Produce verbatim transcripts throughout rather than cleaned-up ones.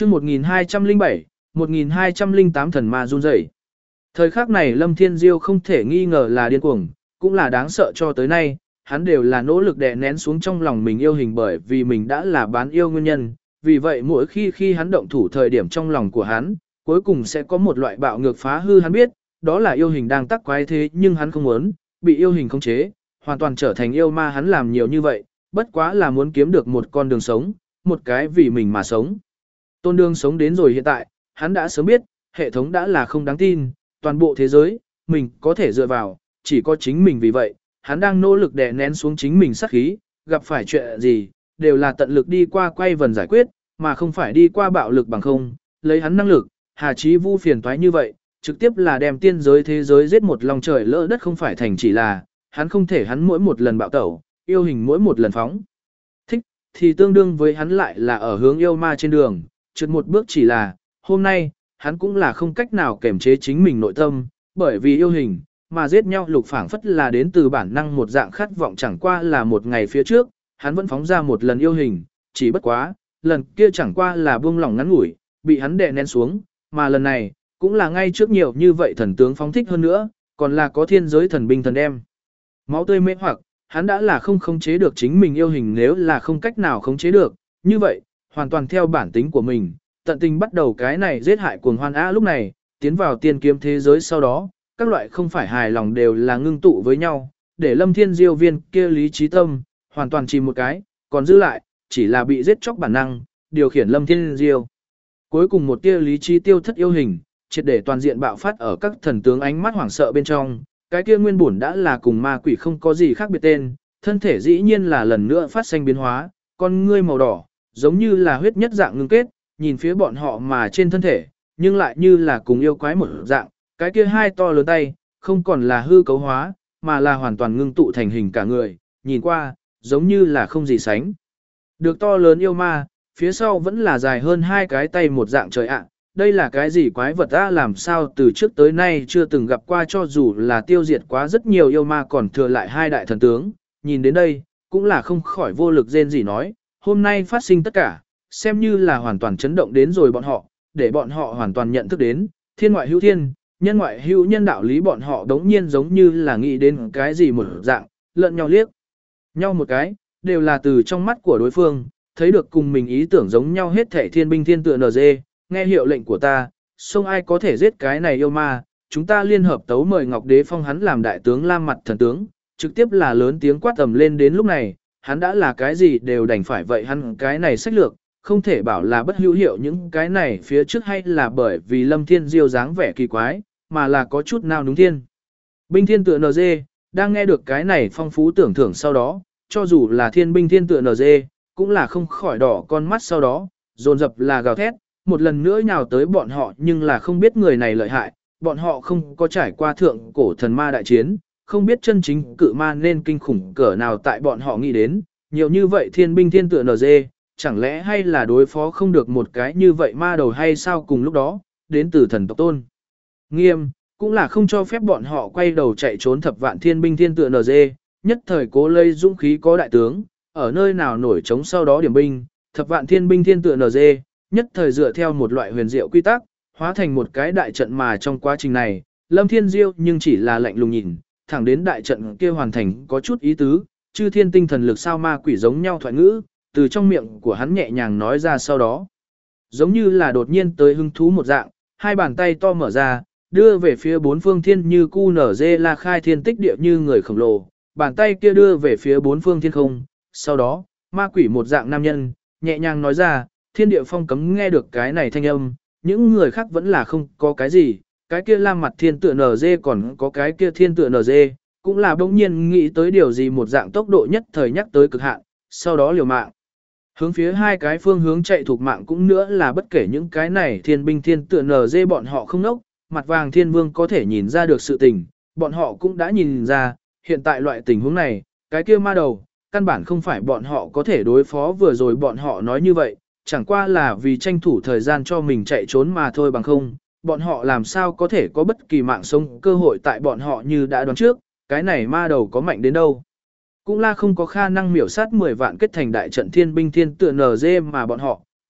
chương một nghìn hai trăm lẻ bảy, một nghìn hai trăm lẻ tám thần ma run rẩy. Thời khắc này Lâm Thiên Diêu không thể nghi ngờ là điên cuồng, cũng là đáng sợ cho tới nay, hắn đều là nỗ lực đè nén xuống trong lòng mình yêu hình bởi vì mình đã là bán yêu nguyên nhân, vì vậy mỗi khi khi hắn động thủ thời điểm trong lòng của hắn, cuối cùng sẽ có một loại bạo ngược phá hư hắn biết, đó là yêu hình đang tắc quái thế nhưng hắn không muốn, bị yêu hình khống chế, hoàn toàn trở thành yêu ma hắn làm nhiều như vậy, bất quá là muốn kiếm được một con đường sống, một cái vì mình mà sống. Tôn Đường sống đến rồi hiện tại, hắn đã sớm biết, hệ thống đã là không đáng tin, toàn bộ thế giới, mình có thể dựa vào, chỉ có chính mình vì vậy, hắn đang nỗ lực đè nén xuống chính mình sát khí, gặp phải chuyện gì, đều là tận lực đi qua quay vần giải quyết, mà không phải đi qua bạo lực bằng không, lấy hắn năng lực, Hà Chí Vu phiền toái như vậy, trực tiếp là đem tiên giới thế giới giết một lòng trời lỡ đất không phải thành chỉ là, hắn không thể hắn mỗi một lần bạo tẩu, yêu hình mỗi một lần phóng. Thích, thì tương đương với hắn lại là ở hướng yêu ma trên đường, trượt một bước chỉ là, hôm nay, hắn cũng là không cách nào kềm chế chính mình nội tâm, bởi vì yêu hình, mà giết nhau lục phảng phất là đến từ bản năng một dạng khát vọng chẳng qua là một ngày phía trước, hắn vẫn phóng ra một lần yêu hình, chỉ bất quá, lần kia chẳng qua là buông lỏng ngắn ngủi, bị hắn đè nén xuống, mà lần này, cũng là ngay trước nhiều như vậy thần tướng phóng thích hơn nữa, còn là có thiên giới thần binh thần đem. Máu tươi mê hoặc, hắn đã là không khống chế được chính mình yêu hình nếu là không cách nào khống chế được, như vậy, hoàn toàn theo bản tính của mình, tận tình bắt đầu cái này giết hại cuồng hoan á lúc này, tiến vào tiên kiếm thế giới sau đó, các loại không phải hài lòng đều là ngưng tụ với nhau, để Lâm Thiên Diêu viên kia lý trí tâm, hoàn toàn chìm một cái, còn giữ lại, chỉ là bị giết chóc bản năng, điều khiển Lâm Thiên Diêu. Cuối cùng một tia lý trí tiêu thất yêu hình, triệt để toàn diện bạo phát ở các thần tướng ánh mắt hoảng sợ bên trong, cái kia nguyên bổn đã là cùng ma quỷ không có gì khác biệt tên, thân thể dĩ nhiên là lần nữa phát sinh biến hóa, con ngươi màu đỏ, giống như là huyết nhất dạng ngưng kết, nhìn phía bọn họ mà trên thân thể, nhưng lại như là cùng yêu quái một dạng, cái kia hai to lớn tay, không còn là hư cấu hóa, mà là hoàn toàn ngưng tụ thành hình cả người, nhìn qua, giống như là không gì sánh. Được to lớn yêu ma, phía sau vẫn là dài hơn hai cái tay một dạng trời ạ, đây là cái gì quái vật ta làm sao từ trước tới nay chưa từng gặp qua cho dù là tiêu diệt quá rất nhiều yêu ma còn thừa lại hai đại thần tướng, nhìn đến đây, cũng là không khỏi vô lực rên gì nói, hôm nay phát sinh tất cả, xem như là hoàn toàn chấn động đến rồi bọn họ, để bọn họ hoàn toàn nhận thức đến, thiên ngoại hữu thiên, nhân ngoại hữu nhân đạo lý bọn họ đống nhiên giống như là nghĩ đến cái gì một dạng, lẫn nhau liếc nhau một cái, đều là từ trong mắt của đối phương, thấy được cùng mình ý tưởng giống nhau hết thảy thiên binh thiên tựa en giê, nghe hiệu lệnh của ta, không ai có thể giết cái này yêu ma, chúng ta liên hợp tấu mời Ngọc Đế phong hắn làm đại tướng Lam Mặt thần tướng, trực tiếp là lớn tiếng quát tầm lên đến lúc này, hắn đã là cái gì đều đành phải vậy hắn cái này sách lược, không thể bảo là bất hữu hiệu những cái này phía trước hay là bởi vì Lâm Thiên Diêu dáng vẻ kỳ quái, mà là có chút nào đúng thiên. Binh thiên tựa en giê, đang nghe được cái này phong phú tưởng thưởng sau đó, cho dù là thiên binh thiên tựa en giê, cũng là không khỏi đỏ con mắt sau đó, dồn dập là gào thét, một lần nữa nhào tới bọn họ nhưng là không biết người này lợi hại, bọn họ không có trải qua thượng cổ thần ma đại chiến, không biết chân chính cự ma nên kinh khủng cỡ nào tại bọn họ nghĩ đến, nhiều như vậy thiên binh thiên tựa en giê, chẳng lẽ hay là đối phó không được một cái như vậy ma đầu hay sao cùng lúc đó, đến từ thần tộc tôn. Nghiêm, cũng là không cho phép bọn họ quay đầu chạy trốn thập vạn thiên binh thiên tựa en giê, nhất thời cố lây dũng khí có đại tướng, ở nơi nào nổi trống sau đó điểm binh, thập vạn thiên binh thiên tựa en giê, nhất thời dựa theo một loại huyền diệu quy tắc, hóa thành một cái đại trận mà trong quá trình này, Lâm Thiên Diêu nhưng chỉ là lạnh lùng nhìn, thẳng đến đại trận kia hoàn thành có chút ý tứ, chư thiên tinh thần lực sao ma quỷ giống nhau thoại ngữ, từ trong miệng của hắn nhẹ nhàng nói ra sau đó. Giống như là đột nhiên tới hứng thú một dạng, hai bàn tay to mở ra, đưa về phía bốn phương thiên như cu nở dê la khai thiên tích địa như người khổng lồ, bàn tay kia đưa về phía bốn phương thiên không, sau đó, ma quỷ một dạng nam nhân, nhẹ nhàng nói ra, thiên địa phong cấm nghe được cái này thanh âm, những người khác vẫn là không có cái gì, cái kia lam mặt thiên tựa en giê còn có cái kia thiên tựa en giê, cũng là bỗng nhiên nghĩ tới điều gì một dạng tốc độ nhất thời nhắc tới cực hạn, sau đó liều mạng. Hướng phía hai cái phương hướng chạy thuộc mạng cũng nữa là bất kể những cái này thiên binh thiên tựa en giê bọn họ không nốc, mặt vàng thiên vương có thể nhìn ra được sự tình, bọn họ cũng đã nhìn ra, hiện tại loại tình huống này, cái kia ma đầu, căn bản không phải bọn họ có thể đối phó vừa rồi bọn họ nói như vậy, chẳng qua là vì tranh thủ thời gian cho mình chạy trốn mà thôi bằng không, bọn họ làm sao có thể có bất kỳ mạng sống cơ hội tại bọn họ như đã đoán trước, cái này ma đầu có mạnh đến đâu. Cũng là không có khả năng miểu sát mười vạn kết thành đại trận thiên binh thiên tựa en giê mà bọn họ,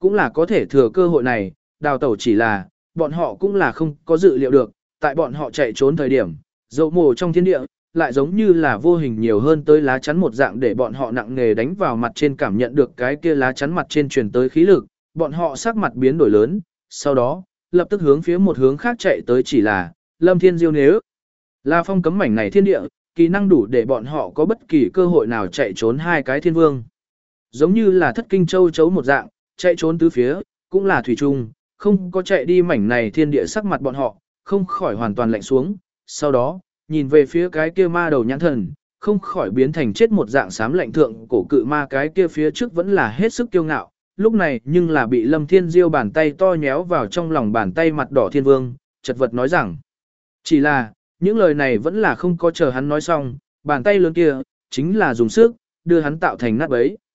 cũng là có thể thừa cơ hội này, đào tẩu chỉ là, bọn họ cũng là không có dự liệu được, tại bọn họ chạy trốn thời điểm, dầu mồ trong thiên địa, lại giống như là vô hình nhiều hơn tới lá chắn một dạng để bọn họ nặng nề đánh vào mặt trên cảm nhận được cái kia lá chắn mặt trên truyền tới khí lực, bọn họ sắc mặt biến đổi lớn, sau đó, lập tức hướng phía một hướng khác chạy tới chỉ là, Lâm Thiên Diêu nếu là phong cấm mảnh này thiên địa, kỹ năng đủ để bọn họ có bất kỳ cơ hội nào chạy trốn hai cái thiên vương. Giống như là thất kinh châu chấu một dạng, chạy trốn tứ phía, cũng là thủy trung, không có chạy đi mảnh này thiên địa sắc mặt bọn họ, không khỏi hoàn toàn lạnh xuống, sau đó, nhìn về phía cái kia ma đầu nhãn thần, không khỏi biến thành chết một dạng xám lạnh thượng cổ cự ma cái kia phía trước vẫn là hết sức kiêu ngạo, lúc này nhưng là bị Lâm Thiên Diêu bàn tay to nhéo vào trong lòng bàn tay mặt đỏ thiên vương, chật vật nói rằng, chỉ là, những lời này vẫn là không có chờ hắn nói xong, bàn tay lớn kia, chính là dùng sức, đưa hắn tạo thành nát bấy.